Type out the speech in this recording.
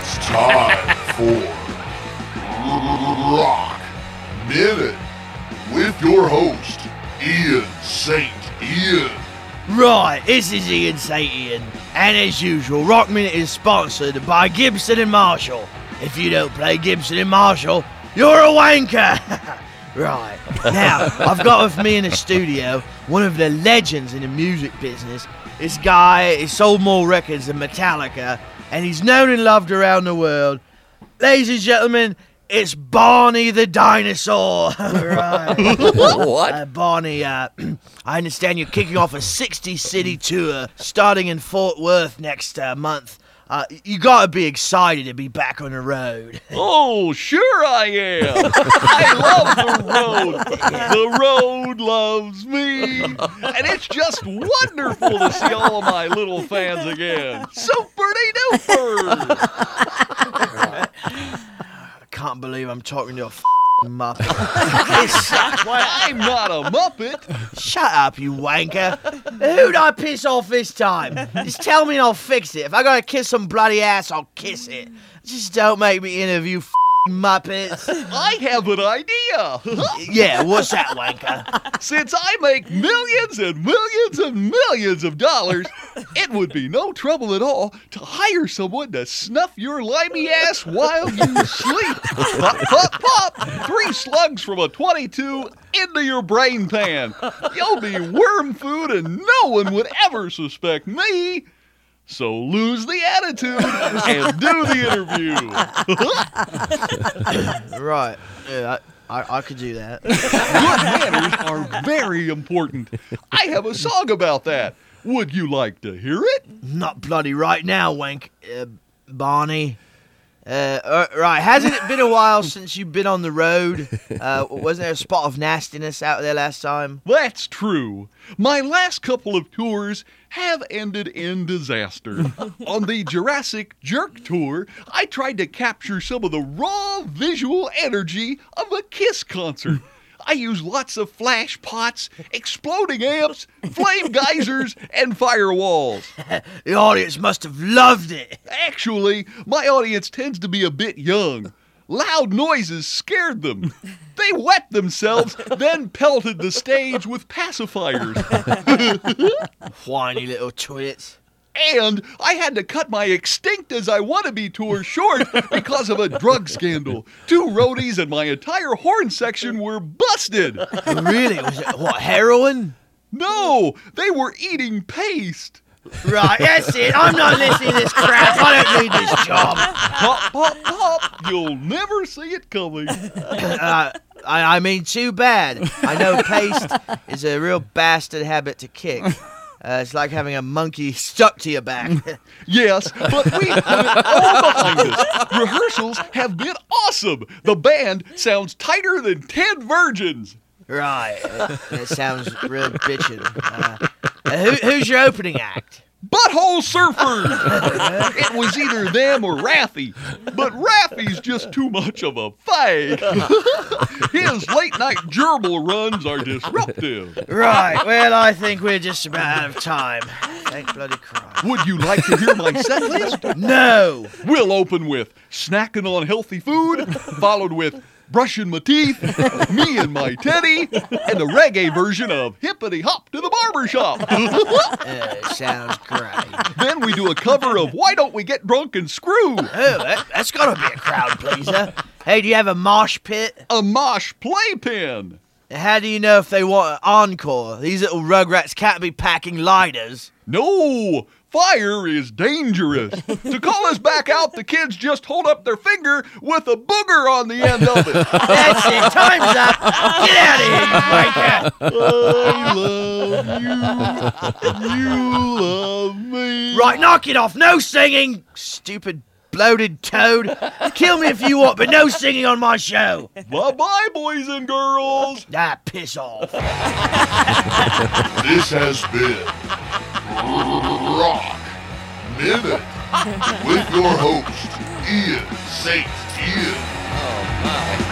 It's time for Rock Minute with your host, Ian St. Ian. Right, this is Ian St. Ian, and as usual, Rock Minute is sponsored by Gibson & Marshall. If you don't play Gibson & Marshall, you're a wanker! Right, now, I've got with me in the studio one of the legends in the music business. This guy has sold more records than Metallica, and he's known and loved around the world. Ladies and gentlemen, it's Barney the Dinosaur. Right. What? Barney, I understand you're kicking off a 60-city tour starting in Fort Worth next month. You gotta be excited to be back on the road. Oh, sure I am. I love the road. The road loves me. And it's just wonderful to see all of my little fans again. Super-de-duper. I can't believe I'm talking to a Muppet. I'm not a Muppet. Shut up, you wanker. Who'd I piss off this time? Just tell me and I'll fix it. If I gotta kiss some bloody ass, I'll kiss it. Just don't make me interview Muppets. I have an idea. Yeah, what's that, wanker? Since I make millions and millions and millions of dollars, it would be no trouble at all to hire someone to snuff your limey ass while you sleep. Pop, pop, pop. 3 slugs from a 22 into your brain pan. You'll be worm food and no one would ever suspect me. So lose the attitude and do the interview. Right. Yeah, I could do that. Good manners are very important. I have a song about that. Would you like to hear it? Not bloody right now, Barney. Right, hasn't it been a while since you've been on the road? Wasn't there a spot of nastiness out there last time? That's true. My last couple of tours have ended in disaster. On the Jurassic Jerk Tour, I tried to capture some of the raw visual energy of a Kiss concert. I used lots of flash pots, exploding amps, flame geysers, and firewalls. The audience must have loved it. Actually, my audience tends to be a bit young. Loud noises scared them. They wet themselves, then pelted the stage with pacifiers. Whiny little twits. And I had to cut my Extinct as I Wannabe tour short because of a drug scandal. 2 roadies and my entire horn section were busted. Really? Was it, what, heroin? No, they were eating paste. Right, that's it. I'm not listening to this crap. I don't need this job. Pop, pop, pop. You'll never see it coming. I mean, too bad. I know paste is a real bastard habit to kick. It's like having a monkey stuck to your back. Yes, but we have it all behind us. Rehearsals have been awesome. The band sounds tighter than 10 virgins. Right, that sounds real bitchin'. Who's your opening act? Butthole Surfers! It was either them or Raffi, but Raffi's just too much of a fag. His late-night gerbil runs are disruptive. Right, well, I think we're just about out of time. Thank bloody Christ. Would you like to hear my set list? No! We'll open with snacking on healthy food, followed with brushing my teeth, me and my teddy, and a reggae version of Hippity Hop to the Barbershop. Sounds great. Then we do a cover of Why Don't We Get Drunk and Screw? Oh, that's gotta be a crowd pleaser. Hey, do you have a mosh pit? A mosh playpen. How do you know if they want an encore? These little rugrats can't be packing lighters. No, fire is dangerous. To call us back out, the kids just hold up their finger with a booger on the end of it. That's it. Time's up. Get out of here, you wanker. I love you. You love me. Right, knock it off. No singing, stupid bloated toad. Kill me if you want, but no singing on my show. Bye-bye, boys and girls. Ah, piss off. This has been Rock Minute with your host, Ian St. Ian. Oh, my.